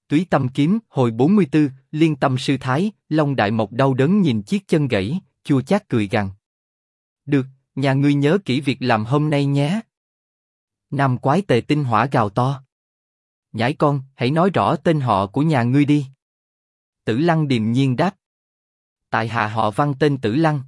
Túy Tâm Kiếm, hồi 44, Liên Tâm Sư Thái. Long Đại Mộc đau đớn nhìn chiếc chân gãy, chua chát cười gằn. Được, nhà ngươi nhớ kỹ việc làm hôm nay nhé. Nam Quái Tề Tinh Hỏa gào to. Nhãi con, hãy nói rõ tên họ của nhà ngươi đi. Tử Lăng điềm nhiên đáp. Tại hạ họ Văn tên Tử Lăng.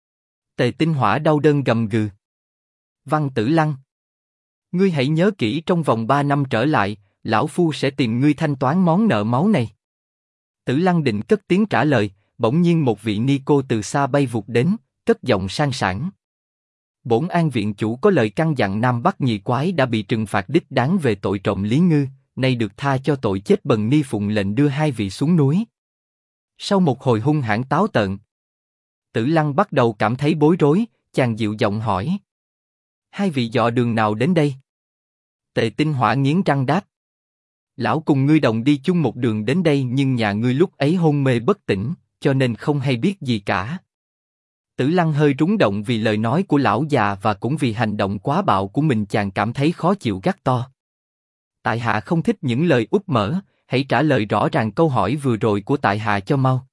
Tề Tinh Hỏa đau đớn gầm gừ. Văn Tử Lăng. Ngươi hãy nhớ kỹ, trong vòng 3 năm trở lại, lão phu sẽ tìm ngươi thanh toán món nợ máu này. Tử Lăng định cất tiếng trả lời, bỗng nhiên một vị ni cô từ xa bay vụt đến, cất giọng sang sảng. Bổn An viện chủ có lời căn dặn Nam Bắc Nhị Quái đã bị trừng phạt đích đáng về tội trộm Lý Ngư, nay được tha cho tội chết bần ni phụng lệnh đưa hai vị xuống núi. Sau một hồi hung hãn táo tợn, Tử Lăng bắt đầu cảm thấy bối rối, chàng dịu giọng hỏi. Hai vị dọ đường nào đến đây? Tề Tinh Hỏa nghiến răng đáp. Lão cùng ngươi đồng đi chung một đường đến đây, nhưng nhà ngươi lúc ấy hôn mê bất tỉnh, cho nên không hay biết gì cả. Tử Lăng hơi rúng động vì lời nói của lão già và cũng vì hành động quá bạo của mình, chàng cảm thấy khó chịu gắt to. Tại hạ không thích những lời úp mở, hãy trả lời rõ ràng câu hỏi vừa rồi của tại hạ cho mau.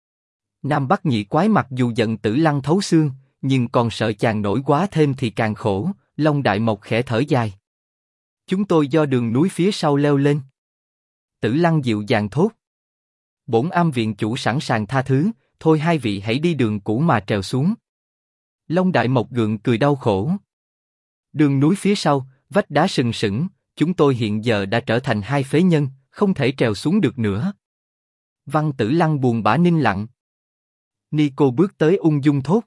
Nam Bắc Nhị Quái mặc dù giận Tử Lăng thấu xương, nhưng còn sợ chàng nổi quá thêm thì càng khổ. Long Đại Mộc khẽ thở dài. Chúng tôi do đường núi phía sau leo lên. Tử Lăng dịu dàng thốt. Bổn Am viện chủ sẵn sàng tha thứ, thôi hai vị hãy đi đường cũ mà trèo xuống. Long Đại Mộc gượng cười đau khổ. Đường núi phía sau, vách đá sừng sững, chúng tôi hiện giờ đã trở thành hai phế nhân, không thể trèo xuống được nữa. Văn Tử Lăng buồn bã nín lặng. Ni cô bước tới ung dung thốt.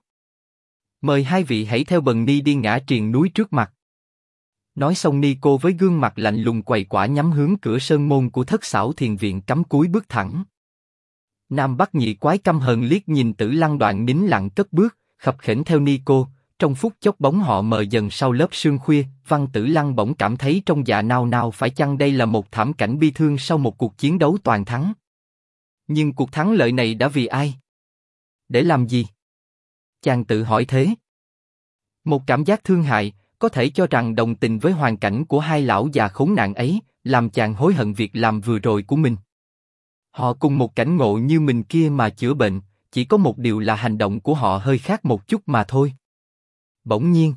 Mời hai vị hãy theo bần ni đi ngã triền núi trước mặt. Nói xong ni cô với gương mặt lạnh lùng quầy quả nhắm hướng cửa sơn môn của Thất Xảo Thiền Viện cắm cúi bước thẳng. Nam Bắc Nhị Quái căm hờn liếc nhìn Tử Lăng đoạn nín lặng cất bước, khập khiễng theo ni cô. Trong phút chốc bóng họ mờ dần sau lớp sương khuya. Văn Tử Lăng bỗng cảm thấy trong dạ nao nao, phải chăng đây là một thảm cảnh bi thương sau một cuộc chiến đấu toàn thắng? Nhưng cuộc thắng lợi này đã vì ai? Để làm gì? Chàng tự hỏi thế. Một cảm giác thương hại, có thể cho rằng đồng tình với hoàn cảnh của hai lão già khốn nạn ấy, làm chàng hối hận việc làm vừa rồi của mình. Họ cùng một cảnh ngộ như mình kia mà chữa bệnh, chỉ có một điều là hành động của họ hơi khác một chút mà thôi. Bỗng nhiên,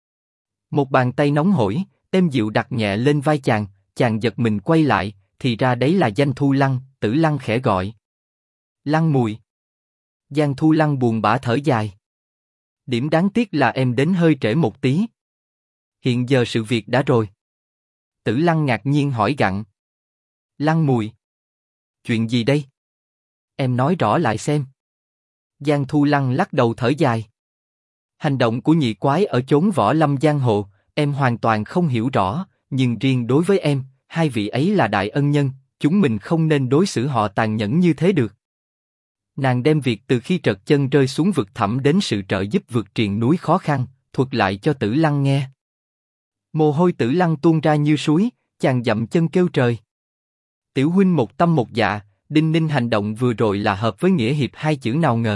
một bàn tay nóng hổi, êm dịu đặt nhẹ lên vai chàng, chàng giật mình quay lại, thì ra đấy là Giang Thu Lăng. Tử Lăng khẽ gọi. Lăng mùi. Giang Thu Lăng buồn bã thở dài. Điểm đáng tiếc là em đến hơi trễ một tí. Hiện giờ sự việc đã rồi. Tử Lăng ngạc nhiên hỏi gặng. Lăng mùi. Chuyện gì đây? Em nói rõ lại xem. Giang Thu Lăng lắc đầu thở dài. Hành động của Nhị Quái ở chốn võ lâm giang hồ, em hoàn toàn không hiểu rõ, nhưng riêng đối với em, hai vị ấy là đại ân nhân, chúng mình không nên đối xử họ tàn nhẫn như thế được. Nàng đem việc từ khi trật chân rơi xuống vực thẳm đến sự trợ giúp vượt triền núi khó khăn, thuật lại cho Tử Lăng nghe. Mồ hôi Tử Lăng tuôn ra như suối, chàng dậm chân kêu trời. Tiểu huynh một tâm một dạ, đinh ninh hành động vừa rồi là hợp với nghĩa hiệp hai chữ nào ngờ.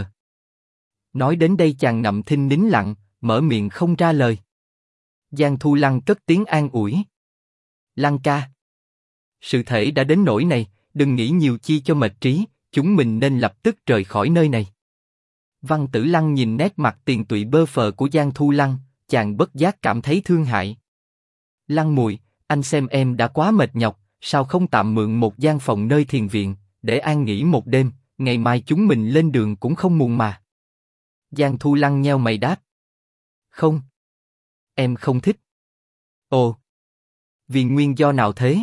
Nói đến đây chàng ngậm thinh nín lặng, mở miệng không ra lời. Giang Thu Lăng cất tiếng an ủi. Lăng ca. Sự thể đã đến nỗi này, đừng nghĩ nhiều chi cho mệt trí, chúng mình nên lập tức rời khỏi nơi này. Văn Tử Lăng nhìn nét mặt tiều tụy bơ phờ của Giang Thu Lăng, chàng bất giác cảm thấy thương hại. Lăng mùi, anh xem em đã quá mệt nhọc, sao không tạm mượn một gian phòng nơi thiền viện, để an nghỉ một đêm, ngày mai chúng mình lên đường cũng không muộn mà. Giang Thu Lăng nheo mày đáp. Không. Em không thích. Ồ. Vì nguyên do nào thế?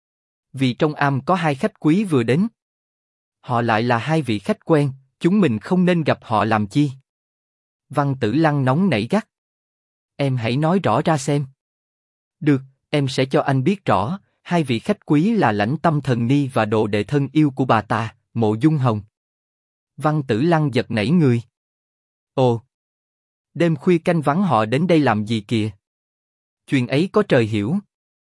Vì trong am có hai khách quý vừa đến. Họ lại là hai vị khách quen, chúng mình không nên gặp họ làm chi? Văn Tử Lăng nóng nảy gắt. Em hãy nói rõ ra xem. Được, em sẽ cho anh biết rõ, hai vị khách quý là Lãnh Tâm Thần Ni và đồ đệ thân yêu của bà ta, Mộ Dung Hồng. Văn Tử Lăng giật nảy người. Ồ. Đêm khuya canh vắng họ đến đây làm gì kìa? Chuyện ấy có trời hiểu.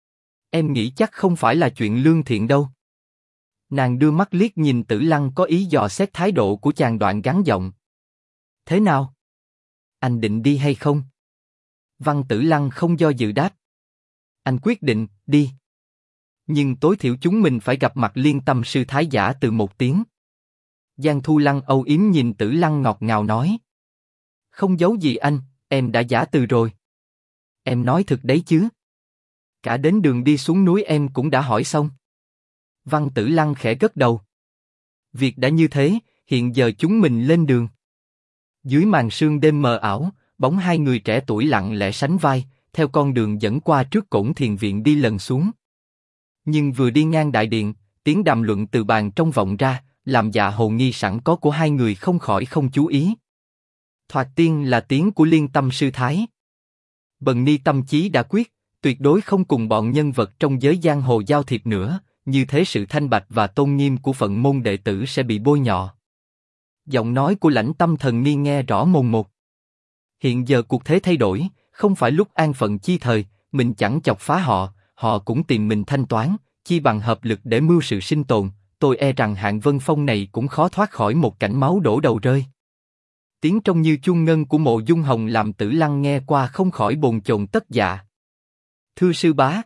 Em nghĩ chắc không phải là chuyện lương thiện đâu. Nàng đưa mắt liếc nhìn Tử Lăng có ý dò xét thái độ của chàng đoạn gắn giọng. Thế nào? Anh định đi hay không? Văn Tử Lăng không do dự đáp. Anh quyết định, đi. Nhưng tối thiểu chúng mình phải gặp mặt Liên Tâm sư thái giả từ một tiếng. Giang Thu Lăng âu yếm nhìn Tử Lăng ngọt ngào nói. Không giấu gì anh, em đã giả từ rồi. Em nói thật đấy chứ. Cả đến đường đi xuống núi em cũng đã hỏi xong. Văn Tử Lăng khẽ gật đầu. Việc đã như thế, hiện giờ chúng mình lên đường. Dưới màn sương đêm mờ ảo, bóng hai người trẻ tuổi lặng lẽ sánh vai, theo con đường dẫn qua trước cổng thiền viện đi lần xuống. Nhưng vừa đi ngang đại điện, tiếng đàm luận từ bàn trong vọng ra, làm dạ hồ nghi sẵn có của hai người không khỏi không chú ý. Thoạt tiên là tiếng của Liên Tâm sư thái. Bần ni tâm chí đã quyết, tuyệt đối không cùng bọn nhân vật trong giới giang hồ giao thiệp nữa, như thế sự thanh bạch và tôn nghiêm của phận môn đệ tử sẽ bị bôi nhọ. Giọng nói của Lãnh Tâm Thần Ni nghe rõ mồn một. Hiện giờ cuộc thế thay đổi, không phải lúc an phận chi thời, mình chẳng chọc phá họ, họ cũng tìm mình thanh toán, chi bằng hợp lực để mưu sự sinh tồn. Tôi e rằng hạng Vân Phong này cũng khó thoát khỏi một cảnh máu đổ đầu rơi. Tiếng trông như chuông ngân của Mộ Dung Hồng làm Tử Lăng nghe qua không khỏi bồn chồn tất dạ. Thưa sư bá,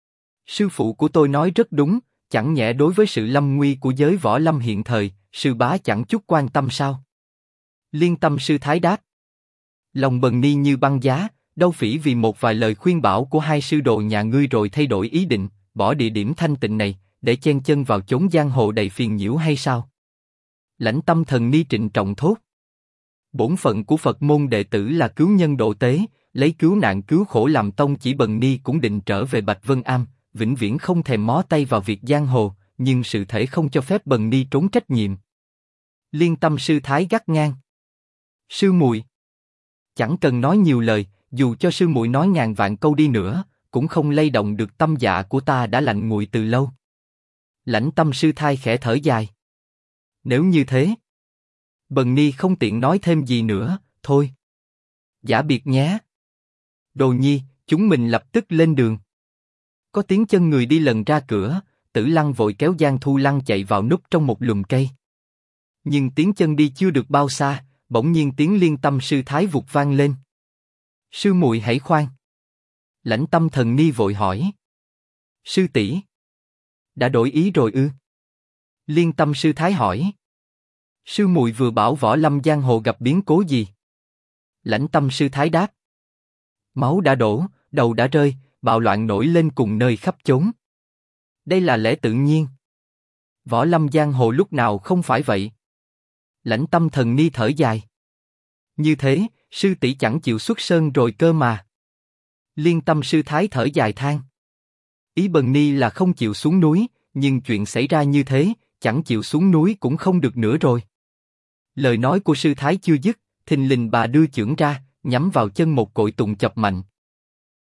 sư phụ của tôi nói rất đúng, chẳng nhẽ đối với sự lâm nguy của giới võ lâm hiện thời, sư bá chẳng chút quan tâm sao? Liên Tâm sư thái đáp. Lòng bần ni như băng giá, đâu phỉ vì một vài lời khuyên bảo của hai sư đồ nhà ngươi rồi thay đổi ý định, bỏ địa điểm thanh tịnh này, để chen chân vào chốn giang hồ đầy phiền nhiễu hay sao? Lãnh Tâm Thần Ni trịnh trọng thốt. Bổn phận của Phật môn đệ tử là cứu nhân độ tế, lấy cứu nạn cứu khổ làm tông chỉ, bần ni cũng định trở về Bạch Vân Am, vĩnh viễn không thèm mó tay vào việc giang hồ, nhưng sự thể không cho phép bần ni trốn trách nhiệm. Liên Tâm sư thái gắt ngang. Sư muội, chẳng cần nói nhiều lời, dù cho sư muội nói ngàn vạn câu đi nữa, cũng không lay động được tâm dạ của ta đã lạnh nguội từ lâu. Lãnh Tâm sư thái khẽ thở dài. Nếu như thế, bần ni không tiện nói thêm gì nữa, thôi. Giả biệt nhé. Đồ nhi, chúng mình lập tức lên đường. Có tiếng chân người đi lần ra cửa, Tử Lăng vội kéo Giang Thu Lăng chạy vào núp trong một lùm cây. Nhưng tiếng chân đi chưa được bao xa, bỗng nhiên tiếng Liên Tâm sư thái vụt vang lên. Sư muội hãy khoan. Lãnh Tâm Thần Ni vội hỏi. Sư tỷ, đã đổi ý rồi ư? Liên Tâm sư thái hỏi. Sư muội vừa bảo võ lâm giang hồ gặp biến cố gì? Lãnh Tâm sư thái đáp. Máu đã đổ, đầu đã rơi, bạo loạn nổi lên cùng nơi khắp chốn. Đây là lẽ tự nhiên. Võ lâm giang hồ lúc nào không phải vậy? Lãnh Tâm Thần Ni thở dài. Như thế, sư tỷ chẳng chịu xuất sơn rồi cơ mà. Liên Tâm sư thái thở dài than. Ý bần ni là không chịu xuống núi, nhưng chuyện xảy ra như thế, chẳng chịu xuống núi cũng không được nữa rồi. Lời nói của sư thái chưa dứt, thình lình bà đưa chưởng ra, nhắm vào chân một cội tùng chập mạnh.